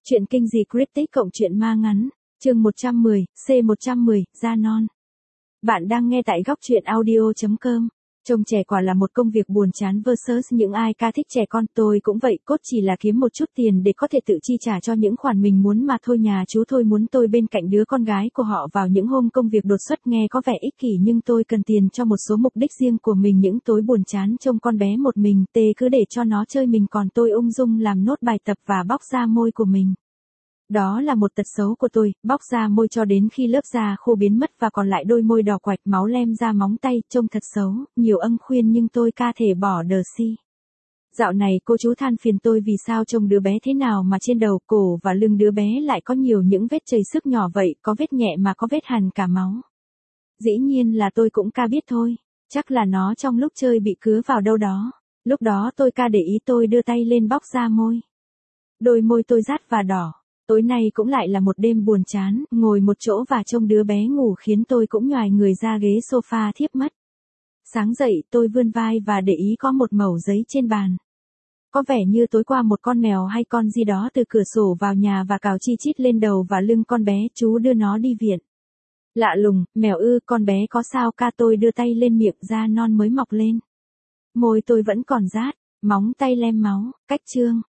Chuyện kinh dị cryptic cộng truyện ma ngắn, chương 110, C110, da non. Bạn đang nghe tại góc truyện audio.com. Trông trẻ quả là một công việc buồn chán versus những ai ca thích trẻ con, tôi cũng vậy, cốt chỉ là kiếm một chút tiền để có thể tự chi trả cho những khoản mình muốn mà thôi. Nhà chú thôi muốn tôi bên cạnh đứa con gái của họ vào những hôm công việc đột xuất nghe có vẻ ích kỷ, nhưng tôi cần tiền cho một số mục đích riêng của mình. Những tối buồn chán trông con bé một mình, tê cứ để cho nó chơi mình, còn tôi ung dung làm nốt bài tập và bóc da môi của mình. Đó là một tật xấu của tôi, bóc da môi cho đến khi lớp da khô biến mất và còn lại đôi môi đỏ quạch, máu lem ra móng tay, trông thật xấu. Nhiều âm khuyên nhưng tôi ca thể bỏ đờ si. Dạo này cô chú than phiền tôi vì sao trông đứa bé thế nào mà trên đầu, cổ và lưng đứa bé lại có nhiều những vết chảy xước nhỏ vậy, có vết nhẹ mà có vết hằn cả máu. Dĩ nhiên là tôi cũng ca biết thôi, chắc là nó trong lúc chơi bị cứa vào đâu đó. Lúc đó tôi ca để ý, tôi đưa tay lên bóc da môi. Đôi môi tôi rát và đỏ. Tối nay cũng lại là một đêm buồn chán, ngồi một chỗ và trông đứa bé ngủ khiến tôi cũng nhoài người ra ghế sofa thiếp mất. Sáng dậy tôi vươn vai và để ý có một mẩu giấy trên bàn. Có vẻ như tối qua một con mèo hay con gì đó từ cửa sổ vào nhà và cào chi chít lên đầu và lưng con bé, chú đưa nó đi viện. Lạ lùng, mèo ư, con bé có sao ca? Tôi đưa tay lên miệng, da non mới mọc lên. Môi tôi vẫn còn rát, móng tay lem máu, cách chương.